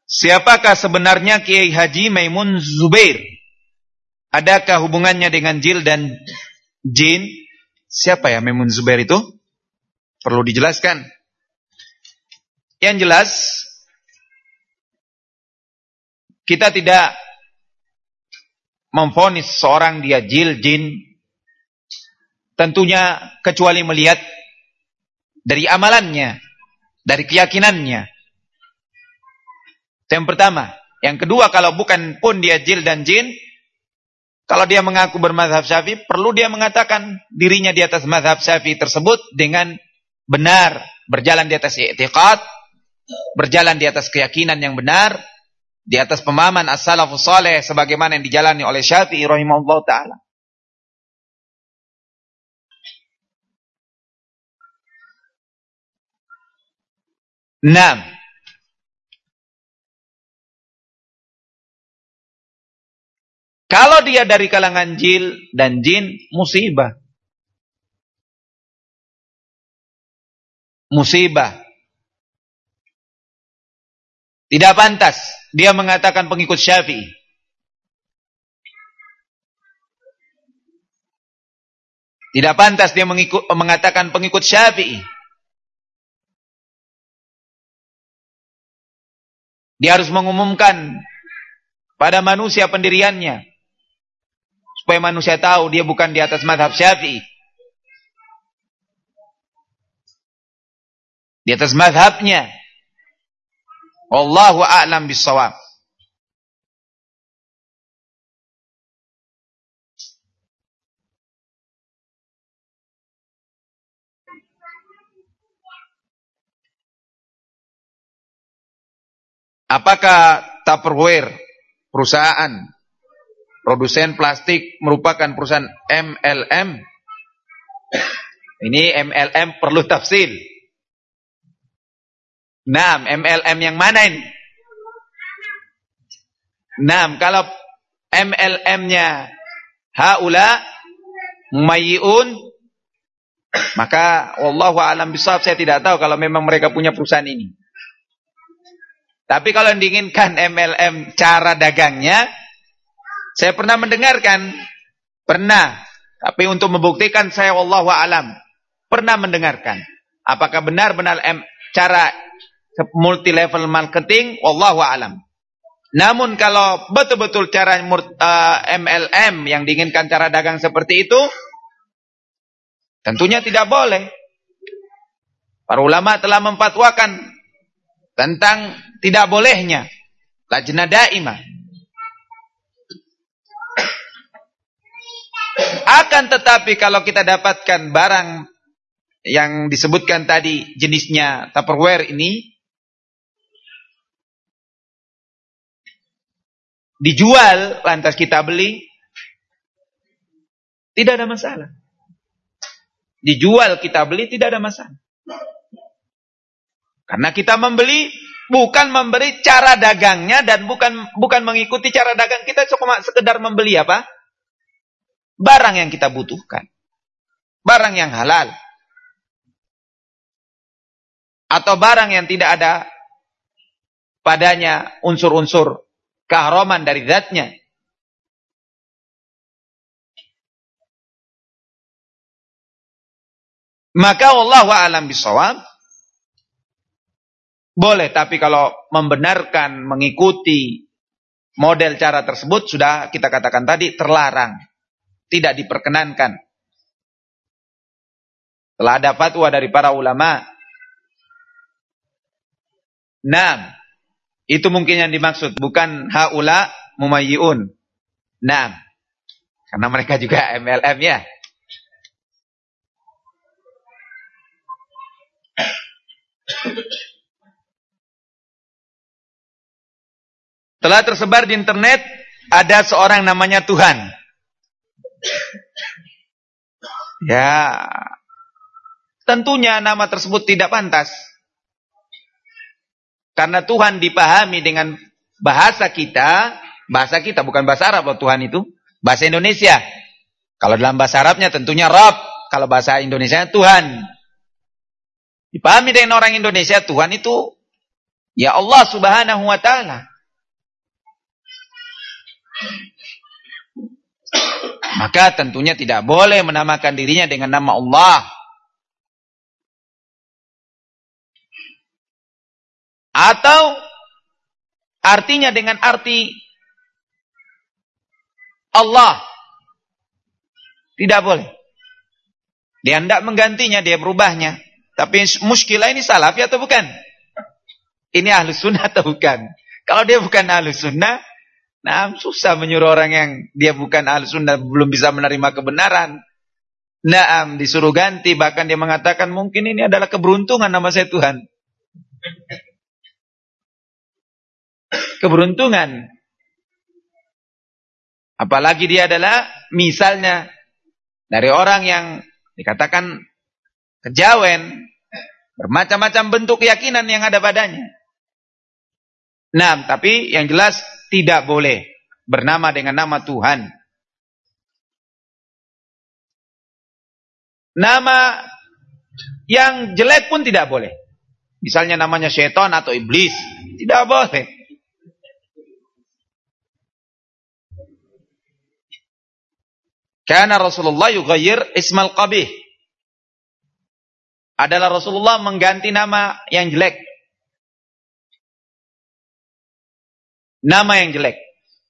Siapakah sebenarnya Kiai Haji Maimun Zubair? Adakah hubungannya dengan jil dan jin? Siapa ya Maimun Zubair itu? Perlu dijelaskan. Yang jelas, kita tidak memvonis seorang dia jil, jin, tentunya kecuali melihat dari amalannya, dari keyakinannya. Itu yang pertama. Yang kedua, kalau bukan pun dia jil dan jin, kalau dia mengaku bermazhab Syafi'i, perlu dia mengatakan dirinya di atas mazhab Syafi'i tersebut dengan benar, berjalan di atas i'tiqad, berjalan di atas keyakinan yang benar, di atas pemahaman as-salafus saleh sebagaimana yang dijalani oleh Syafi'i rahimahullah taala. Naam. Kalau dia dari kalangan jil dan jin, musibah. Musibah. Tidak pantas dia mengatakan pengikut Syafi'i. Tidak pantas dia mengatakan pengikut Syafi'i. Dia harus mengumumkan pada manusia pendiriannya, supaya manusia tahu dia bukan di atas mazhab Syafi'i. Di atas mazhabnya. Wallahu a'lam bissawab. Apakah Tupperware, perusahaan produsen plastik, merupakan perusahaan MLM? Ini MLM perlu tafsir. Nah, MLM yang mana ini? Nah, kalau MLM-nya haula mumayyi'un, maka wallahu a'lam bishawab, saya tidak tahu kalau memang mereka punya perusahaan ini. Tapi kalau yang diinginkan MLM cara dagangnya, saya pernah mendengarkan, tapi untuk membuktikan saya wallahu a'lam, pernah mendengarkan. Apakah benar-benar cara multi level marketing, wallahu a'lam. Namun kalau betul-betul cara MLM yang diinginkan cara dagang seperti itu, tentunya tidak boleh. Para ulama telah memfatwakan tentang tidak bolehnya lajnah daimah. Akan tetapi kalau kita dapatkan barang yang disebutkan tadi jenisnya Tupperware ini dijual, lantas kita beli, tidak ada masalah. Dijual kita beli tidak ada masalah. Karena kita membeli bukan memberi cara dagangnya dan bukan mengikuti cara dagang kita, cuma sekedar membeli apa? Barang yang kita butuhkan. Barang yang halal. Atau barang yang tidak ada padanya unsur-unsur keharaman dari zatnya. Maka wallahu a'lam bishawab, boleh, tapi kalau membenarkan mengikuti model cara tersebut sudah kita katakan tadi terlarang, tidak diperkenankan. Telah ada fatwa dari para ulama. Nah, itu mungkin yang dimaksud, bukan haula mumayyi'un. Nah, karena mereka juga MLM ya. Telah tersebar di internet ada seorang namanya Tuhan. Ya, tentunya nama tersebut tidak pantas. Karena Tuhan dipahami dengan bahasa kita bukan bahasa Arab loh Tuhan itu, bahasa Indonesia. Kalau dalam bahasa Arabnya tentunya Rabb, kalau bahasa Indonesia Tuhan. Dipahami dengan orang Indonesia Tuhan itu Ya Allah Subhanahu wa ta'ala. Maka tentunya tidak boleh menamakan dirinya dengan nama Allah. Atau artinya dengan arti Allah. Tidak boleh. Dia hendak menggantinya, dia berubahnya. Tapi muskilah ini salafi atau bukan? Ini ahlus sunnah atau bukan? Kalau dia bukan ahlus sunnah, nah susah menyuruh orang yang dia bukan ahlus sunnah, belum bisa menerima kebenaran. Naam, disuruh ganti. Bahkan dia mengatakan mungkin ini adalah keberuntungan nama saya Tuhan. Keberuntungan. Apalagi dia adalah misalnya dari orang yang dikatakan kejawen, bermacam-macam bentuk keyakinan yang ada padanya. Nah, tapi yang jelas tidak boleh bernama dengan nama Tuhan. Nama yang jelek pun tidak boleh. Misalnya namanya syaitan atau iblis, tidak boleh. Karena Rasulullah yughayyir ismal qabih. Adalah Rasulullah mengganti nama yang jelek. Nama yang jelek.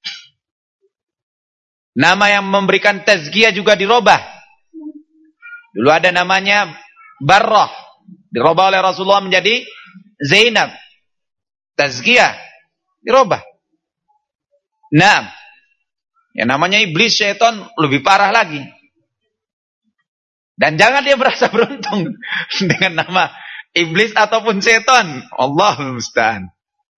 Nama yang memberikan tazkiyah juga dirubah. Dulu ada namanya Barrah. Dirubah oleh Rasulullah menjadi Zainab. Tazkiyah. Dirubah. Nah, yang namanya iblis, syaitan lebih parah lagi. Dan jangan dia merasa beruntung dengan nama iblis ataupun syaitan. Allahul musta'an.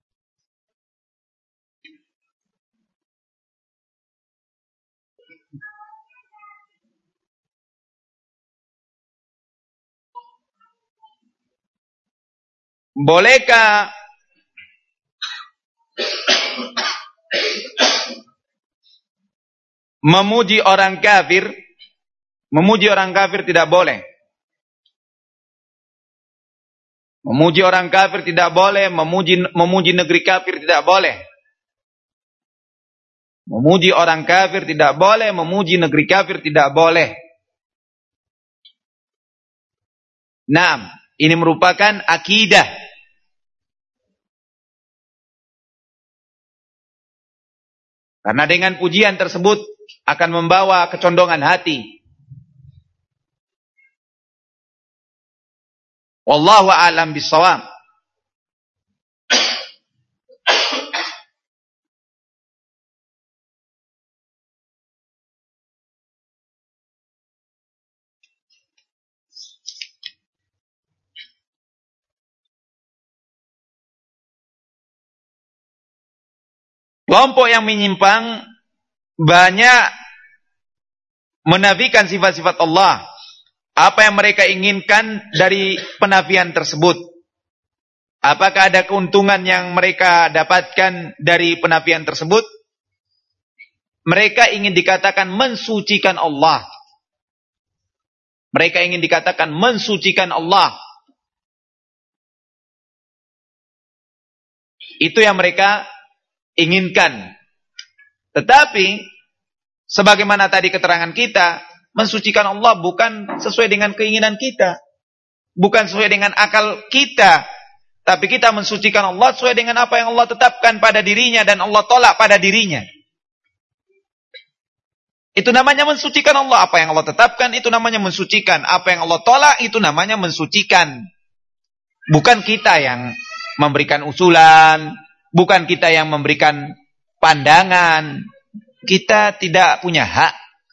Bolehkah memuji orang kafir? Memuji orang kafir tidak boleh. Memuji orang kafir tidak boleh. Memuji negeri kafir tidak boleh. Memuji orang kafir tidak boleh. Memuji negeri kafir tidak boleh. Nah, ini merupakan akidah. Karena dengan pujian tersebut akan membawa kecondongan hati. Wallahu a'lam bishawab. Kelompok yang menyimpang banyak menafikan sifat-sifat Allah. Apa yang mereka inginkan dari penafian tersebut? Apakah ada keuntungan yang mereka dapatkan dari penafian tersebut? Mereka ingin dikatakan mensucikan Allah. Mereka ingin dikatakan mensucikan Allah. Itu yang mereka inginkan. Tetapi sebagaimana tadi keterangan kita, mensucikan Allah bukan sesuai dengan keinginan kita, bukan sesuai dengan akal kita, tapi kita mensucikan Allah sesuai dengan apa yang Allah tetapkan pada dirinya dan Allah tolak pada dirinya. Itu namanya mensucikan Allah. Apa yang Allah tetapkan itu namanya mensucikan. Apa yang Allah tolak itu namanya mensucikan. Bukan kita yang memberikan usulan, bukan kita yang memberikan pandangan. Kita tidak punya hak.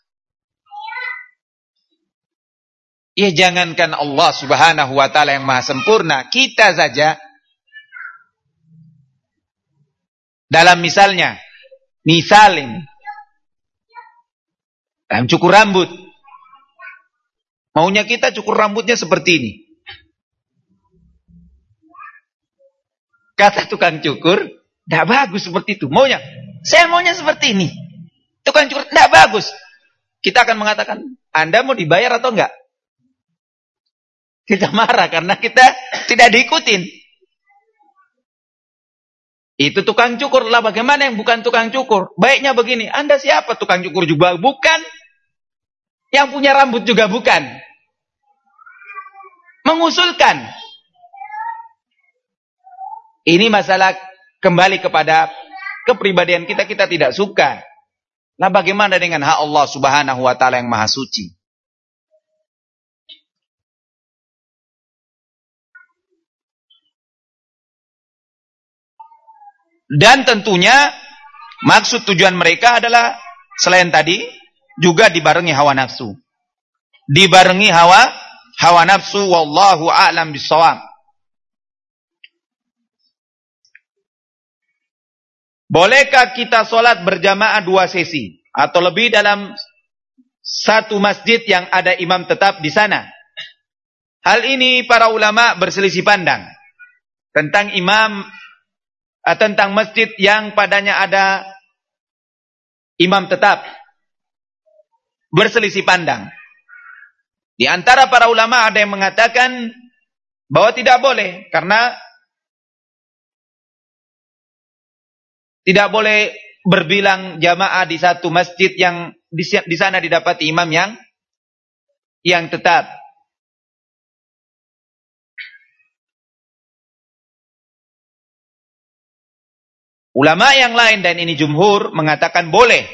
Ya jangankan Allah Subhanahu wa ta'ala yang maha sempurna, kita saja dalam misalnya, dalam cukur rambut, maunya kita cukur rambutnya seperti ini. Kata tukang cukur, tidak bagus seperti itu. Saya maunya seperti ini. Tukang cukur, tidak bagus. Kita akan mengatakan, Anda mau dibayar atau enggak? Kita marah karena kita tidak diikutin. Itu tukang cukur lah, bagaimana yang bukan tukang cukur? Baiknya begini, Anda siapa? Tukang cukur juga bukan, yang punya rambut juga bukan. Mengusulkan. Ini masalah kembali kepada kepribadian kita, kita tidak suka. Nah bagaimana dengan hak Allah Subhanahu wa ta'ala yang maha suci? Dan tentunya maksud tujuan mereka adalah selain tadi juga dibarengi hawa nafsu. Dibarengi hawa nafsu, wallahu a'lam bissawab. Bolehkah kita sholat berjamaah 2 sesi atau lebih dalam satu masjid yang ada imam tetap di sana? Hal ini para ulama berselisih pandang tentang tentang masjid yang padanya ada imam tetap. Berselisih pandang. Di antara para ulama ada yang mengatakan bahwa tidak boleh, karena tidak boleh berbilang jamaah di satu masjid yang di sana didapati imam yang tetap. Ulama yang lain, dan ini jumhur, mengatakan boleh.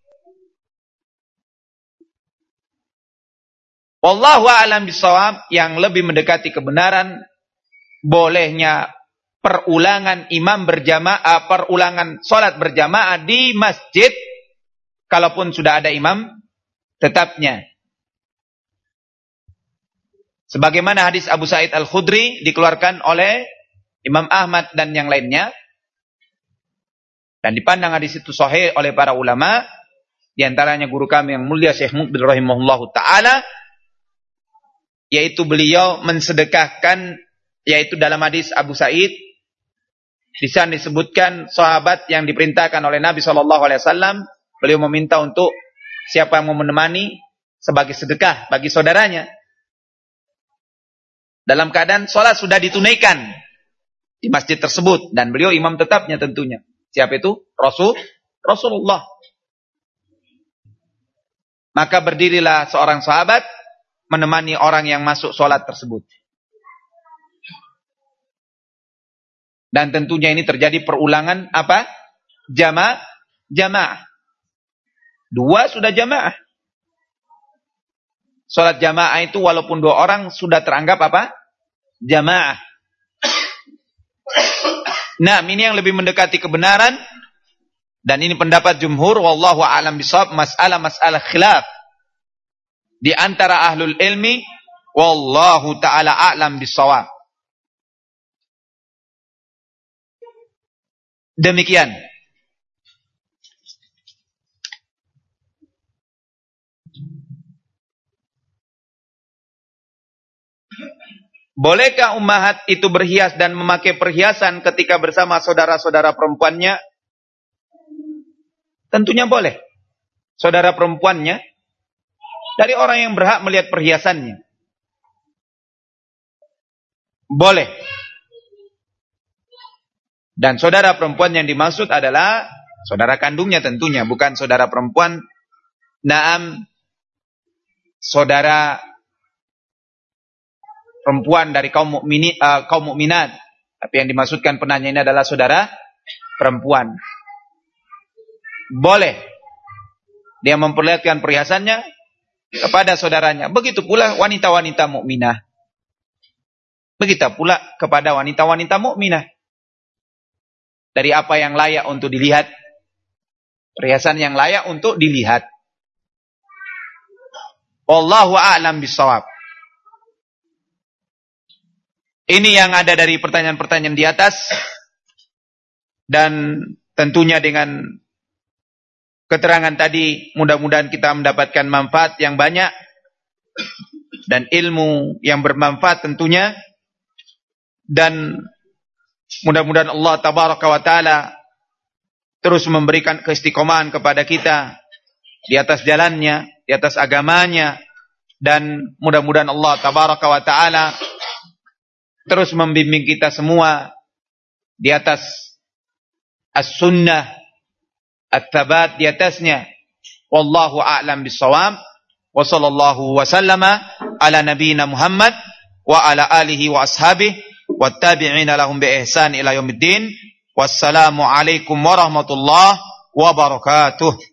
Wallahu a'lam bishawab, yang lebih mendekati kebenaran bolehnya perulangan imam berjamaah, perulangan salat berjamaah di masjid kalaupun sudah ada imam tetapnya. Sebagaimana hadis Abu Sa'id Al-Khudri dikeluarkan oleh Imam Ahmad dan yang lainnya, dan dipandang hadis itu sahih oleh para ulama, di antaranya guru kami yang mulia Syekh Muqbil rahimahullahu taala, yaitu beliau mensedekahkan, yaitu dalam hadis Abu Sa'id di sana disebutkan sahabat yang diperintahkan oleh Nabi SAW, beliau meminta untuk siapa yang mau menemani sebagai sedekah bagi saudaranya. Dalam keadaan sholat sudah ditunaikan di masjid tersebut, dan beliau imam tetapnya tentunya. Siapa itu? Rasulullah. Maka berdirilah seorang sahabat menemani orang yang masuk sholat tersebut. Dan tentunya ini terjadi perulangan apa? Jamaah. 2 sudah jamaah. Sholat jamaah itu walaupun 2 orang sudah teranggap apa? Jamaah. Nah, ini yang lebih mendekati kebenaran, dan ini pendapat jumhur, wallahu a'lam bishawab, masalah khilaf di antara ahlul ilmi, wallahu ta'ala a'lam bishawab. Demikian. Bolehkah ummahat itu berhias dan memakai perhiasan ketika bersama saudara-saudara perempuannya? Tentunya boleh. Saudara perempuannya dari orang yang berhak melihat perhiasannya. Boleh. Dan saudara perempuan yang dimaksud adalah saudara kandungnya tentunya, bukan saudara perempuan. Naam, saudara perempuan dari kaum mukminat. Tapi yang dimaksudkan penanya ini adalah saudara perempuan. Boleh dia memperlihatkan perhiasannya kepada saudaranya. Begitu pula wanita-wanita mukminah. Begitu pula kepada wanita-wanita mukminah. Dari apa yang layak untuk dilihat. Perhiasan yang layak untuk dilihat. Wallahu a'lam bishawab. Ini yang ada dari pertanyaan-pertanyaan di atas. Dan tentunya dengan keterangan tadi, mudah-mudahan kita mendapatkan manfaat yang banyak. Dan ilmu yang bermanfaat tentunya. Dan mudah-mudahan Allah tabaraka wa ta'ala terus memberikan keistiqomahan kepada kita di atas jalannya, di atas agamanya. Dan mudah-mudahan Allah tabaraka wa ta'ala terus membimbing kita semua di atas as-sunnah, at-tabat di atasnya. Wallahu a'lam bissawab. Wa sallallahu wa sallama ala nabiyyina Muhammad wa ala alihi wa ashabihi wa tabi'ina lahum bi ihsan ila yaumiddin. Wassalamu alaikum warahmatullahi wabarakatuh.